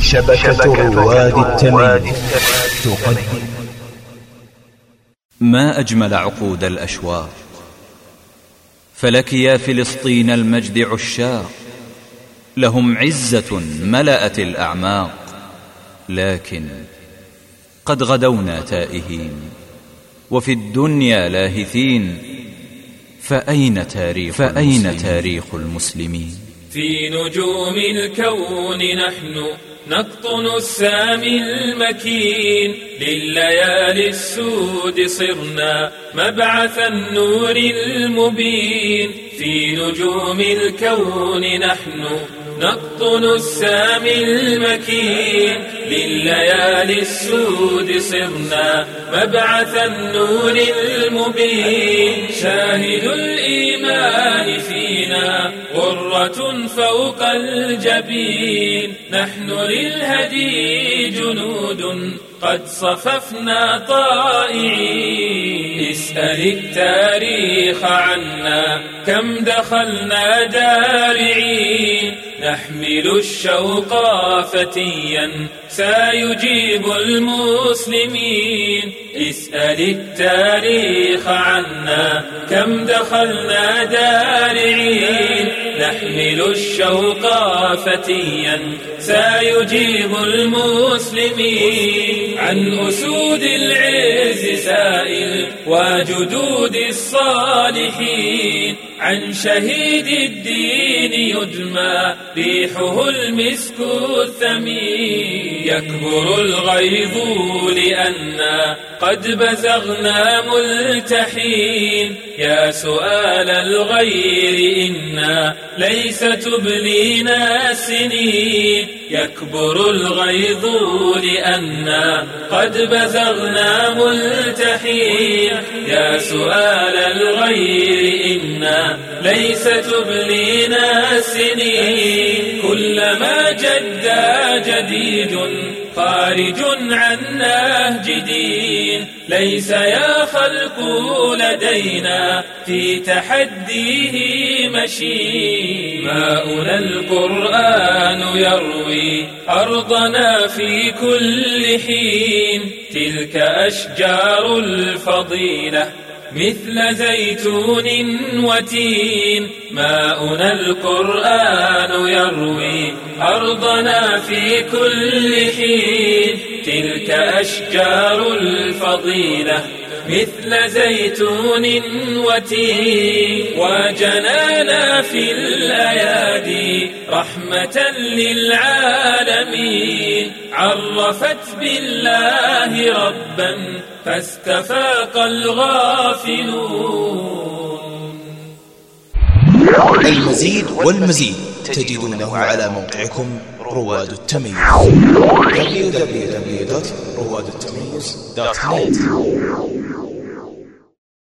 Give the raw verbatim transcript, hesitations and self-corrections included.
شبكة رواد التمييز تقدم. ما أجمل عقود الأشواق، فلك يا فلسطين المجد عشاق، لهم عزة ملأت الأعماق، لكن قد غدونا تائهين وفي الدنيا لاهثين، فأين تاريخ, فأين تاريخ المسلمين؟ في نجوم الكون نحن نقطن السامي المكين، لليالي السود صرنا مبعث النور المبين. في نجوم الكون نحن نقطن السامي المكين، لليالي السود صرنا مبعث النور المبين. شاهد الإيمان فينا غرة فوق الجبين، نحن للهدي جنود قد صففنا طائعين. اسأل التاريخ عنا كم دخلنا دارعين، نحمل الشوق فتيا سيجيب المسلمين. اسأل التاريخ عنا كم دخلنا دارعين، نحمل الشوق فتيا سيجيب المسلمين. عن أسود العز سائل وجدود الصالحين، عن شهيد الدين يدمى ريحه المسك الثمين. يكبر الغيظ لأننا قد بزغنا ملتحين، يا سؤال الغير إنا ليس تبلينا السنين. يكبر الغيظ لأننا قد بزغنا ملتحين، يا سؤال الغير إنا ليس تبلينا السنين. كلما جد جديد خارج عن نهج دين، ليس يا خلق لدينا في تحديه مشين. ماؤنا القرآن يروي أرضنا في كل حين، تلك أشجار الفضيلة مثل زيتون وتين. ماؤنا القرآن يروي أرضنا في كل حين، تلك أشجار الفضيلة مثل زيتون وتين. وجنانا في الأيادي رحمة للعالمين، عرفت بالله ربا فاستفاق الغافلون. المزيد والمزيد تجدونه على موقعكم رواد التمييز دبليو دبليو دبليو دوت رواد التمييز دوت نت.